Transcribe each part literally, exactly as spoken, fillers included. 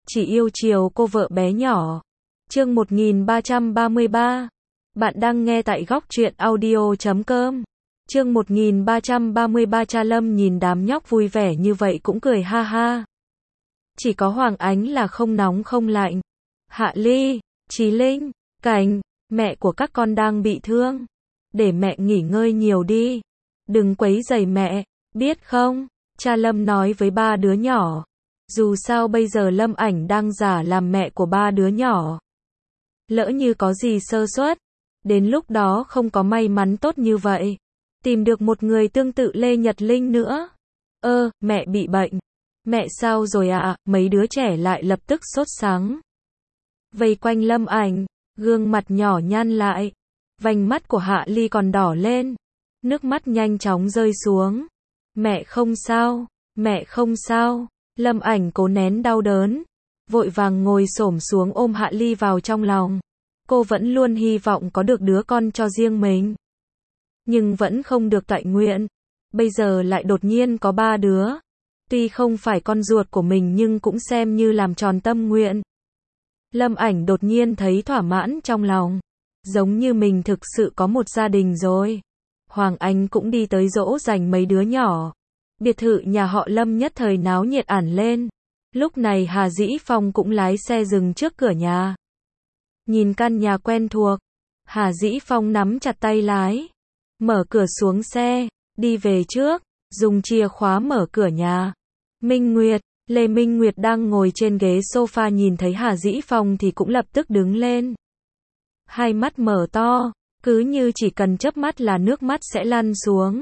chỉ yêu chiều cô vợ bé nhỏ. Chương một nghìn ba trăm ba mươi ba. Bạn đang nghe tại góc truyện audio chấm com. Chương một nghìn ba trăm ba mươi ba. Cha Lâm nhìn đám nhóc vui vẻ như vậy cũng cười ha ha. Chỉ có Hoàng Ánh là không nóng không lạnh. Hạ Ly, Chí Linh, Cảnh, mẹ của các con đang bị thương. Để mẹ nghỉ ngơi nhiều đi. Đừng quấy rầy mẹ, biết không? Cha Lâm nói với ba đứa nhỏ. Dù sao bây giờ Lâm Ảnh đang giả làm mẹ của ba đứa nhỏ. Lỡ như có gì sơ suất, đến lúc đó không có may mắn tốt như vậy. Tìm được một người tương tự Lê Nhật Linh nữa. Ơ, mẹ bị bệnh. Mẹ sao rồi ạ? À? Mấy đứa trẻ lại lập tức sốt sắng. Vây quanh Lâm Ảnh, gương mặt nhỏ nhăn lại. Vành mắt của Hạ Ly còn đỏ lên. Nước mắt nhanh chóng rơi xuống. Mẹ không sao, mẹ không sao. Lâm Ảnh cố nén đau đớn, vội vàng ngồi xổm xuống ôm Hạ Ly vào trong lòng. Cô vẫn luôn hy vọng có được đứa con cho riêng mình. Nhưng vẫn không được tại nguyện. Bây giờ lại đột nhiên có ba đứa. Tuy không phải con ruột của mình nhưng cũng xem như làm tròn tâm nguyện. Lâm Ảnh đột nhiên thấy thỏa mãn trong lòng. Giống như mình thực sự có một gia đình rồi. Hoàng Anh cũng đi tới dỗ dành mấy đứa nhỏ. Biệt thự nhà họ Lâm nhất thời náo nhiệt ẳn lên. Lúc này Hà Dĩ Phong cũng lái xe dừng trước cửa nhà. Nhìn căn nhà quen thuộc, Hà Dĩ Phong nắm chặt tay lái, mở cửa xuống xe, đi về trước, dùng chìa khóa mở cửa nhà. Minh Nguyệt, Lê Minh Nguyệt đang ngồi trên ghế sofa nhìn thấy Hà Dĩ Phong thì cũng lập tức đứng lên. Hai mắt mở to, cứ như chỉ cần chớp mắt là nước mắt sẽ lăn xuống.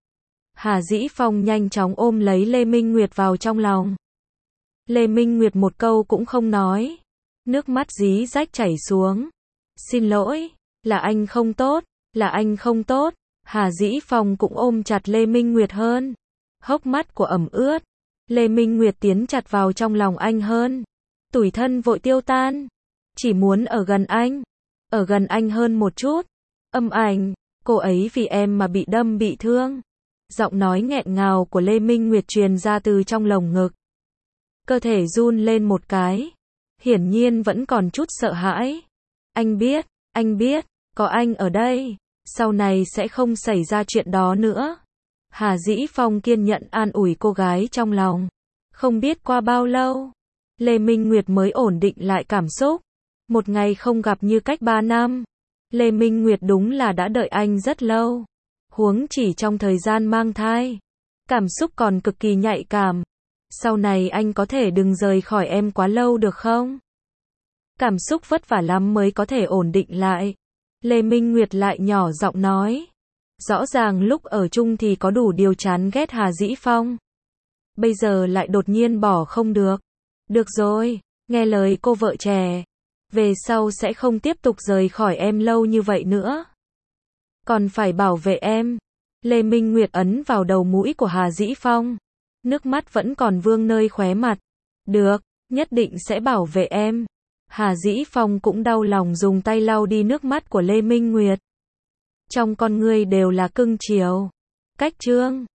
Hà Dĩ Phong nhanh chóng ôm lấy Lê Minh Nguyệt vào trong lòng. Lê Minh Nguyệt một câu cũng không nói. Nước mắt rí rách chảy xuống. Xin lỗi, là anh không tốt, là anh không tốt. Hà Dĩ Phong cũng ôm chặt Lê Minh Nguyệt hơn. Hốc mắt của ẩm ướt. Lê Minh Nguyệt tiến chặt vào trong lòng anh hơn. Tủi thân vội tiêu tan. Chỉ muốn ở gần anh. Ở gần anh hơn một chút. Âm Ảnh, cô ấy vì em mà bị đâm bị thương. Giọng nói nghẹn ngào của Lê Minh Nguyệt truyền ra từ trong lồng ngực. Cơ thể run lên một cái. Hiển nhiên vẫn còn chút sợ hãi. Anh biết, anh biết, có anh ở đây, sau này sẽ không xảy ra chuyện đó nữa. Hà Dĩ Phong kiên nhẫn an ủi cô gái trong lòng. Không biết qua bao lâu, Lê Minh Nguyệt mới ổn định lại cảm xúc. Một ngày không gặp như cách ba năm. Lê Minh Nguyệt đúng là đã đợi anh rất lâu. Huống chỉ trong thời gian mang thai. Cảm xúc còn cực kỳ nhạy cảm. Sau này anh có thể đừng rời khỏi em quá lâu được không? Cảm xúc vất vả lắm mới có thể ổn định lại. Lê Minh Nguyệt lại nhỏ giọng nói. Rõ ràng lúc ở chung thì có đủ điều chán ghét Hà Dĩ Phong. Bây giờ lại đột nhiên bỏ không được. Được rồi, nghe lời cô vợ trẻ. Về sau sẽ không tiếp tục rời khỏi em lâu như vậy nữa. Còn phải bảo vệ em. Lê Minh Nguyệt ấn vào đầu mũi của Hà Dĩ Phong. Nước mắt vẫn còn vương nơi khóe mặt. Được, nhất định sẽ bảo vệ em. Hà Dĩ Phong cũng đau lòng dùng tay lau đi nước mắt của Lê Minh Nguyệt. Trong con ngươi đều là cưng chiều. Cách chương